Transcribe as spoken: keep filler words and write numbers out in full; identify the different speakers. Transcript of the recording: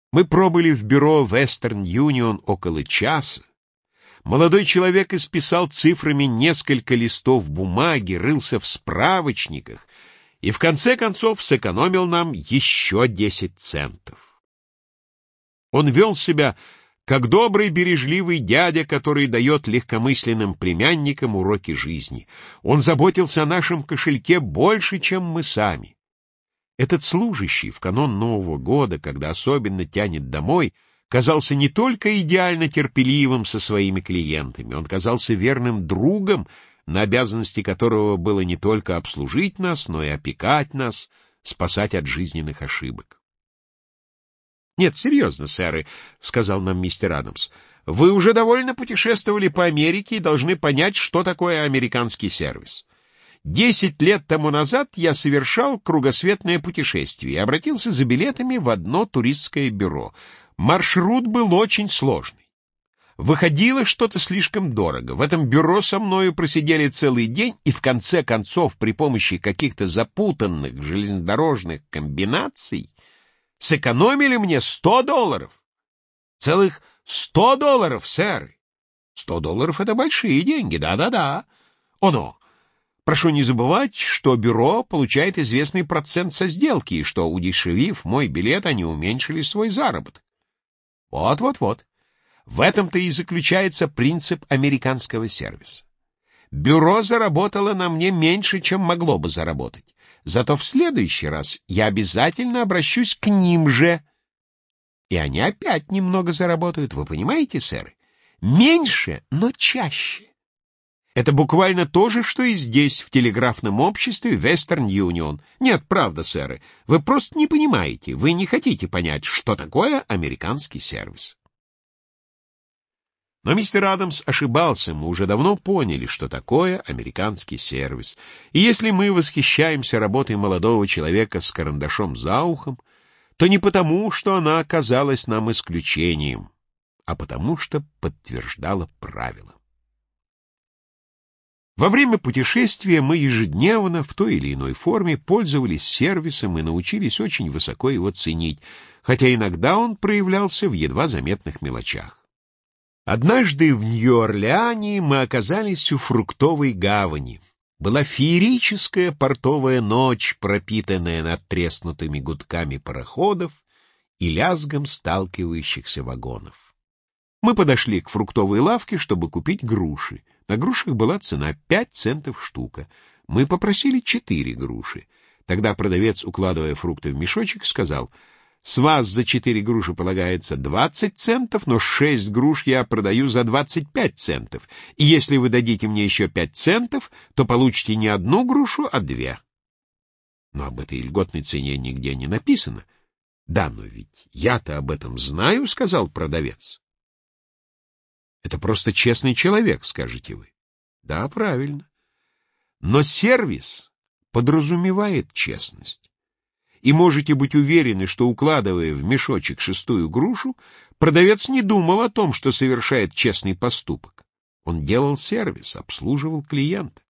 Speaker 1: Мы пробыли в бюро Western Union около часа. Молодой человек исписал цифрами несколько листов бумаги, рылся в справочниках и в конце концов сэкономил нам еще десять центов. Он вел себя как добрый бережливый дядя, который дает легкомысленным племянникам уроки жизни. Он заботился о нашем кошельке больше, чем мы сами. Этот служащий в канун Нового года, когда особенно тянет домой, казался не только идеально терпеливым со своими клиентами, он казался верным другом, на обязанности которого было не только обслужить нас, но и опекать нас, спасать от жизненных ошибок. «Нет, серьезно, сэры», — сказал нам мистер Адамс, — «вы уже довольно путешествовали по Америке и должны понять, что такое американский сервис. Десять лет тому назад я совершал кругосветное путешествие и обратился за билетами в одно туристское бюро. Маршрут был очень сложный. Выходило что-то слишком дорого. В этом бюро со мною просидели целый день и в конце концов при помощи каких-то запутанных железнодорожных комбинаций сэкономили мне сто долларов. Целых сто долларов, сэр. Сто долларов — это большие деньги, да-да-да. Оно. Прошу не забывать, что бюро получает известный процент со сделки, и что, удешевив мой билет, они уменьшили свой заработок. Вот-вот-вот. В этом-то и заключается принцип американского сервиса. Бюро заработало на мне меньше, чем могло бы заработать. Зато в следующий раз я обязательно обращусь к ним же. И они опять немного заработают, вы понимаете, сэры? Меньше, но чаще. Это буквально то же, что и здесь, в телеграфном обществе Western Union. Нет, правда, сэры, вы просто не понимаете, вы не хотите понять, что такое американский сервис. Но мистер Адамс ошибался, мы уже давно поняли, что такое американский сервис. И если мы восхищаемся работой молодого человека с карандашом за ухом, то не потому, что она оказалась нам исключением, а потому, что подтверждала правила. Во время путешествия мы ежедневно в той или иной форме пользовались сервисом и научились очень высоко его ценить, хотя иногда он проявлялся в едва заметных мелочах. Однажды в Нью-Орлеане мы оказались у фруктовой гавани. Была феерическая портовая ночь, пропитанная надтреснутыми гудками пароходов и лязгом сталкивающихся вагонов. Мы подошли к фруктовой лавке, чтобы купить груши. На грушах была цена пять центов штука. Мы попросили четыре груши. Тогда продавец, укладывая фрукты в мешочек, сказал: «С вас за четыре груши полагается двадцать центов, но шесть груш я продаю за двадцать пять центов. И если вы дадите мне еще пять центов, то получите не одну грушу, а две». Но об этой льготной цене нигде не написано. «Да, но ведь я-то об этом знаю», — сказал продавец. «Это просто честный человек», — скажете вы. Да, правильно. Но сервис подразумевает честность. И можете быть уверены, что, укладывая в мешочек шестую грушу, продавец не думал о том, что совершает честный поступок. Он делал сервис, обслуживал клиента.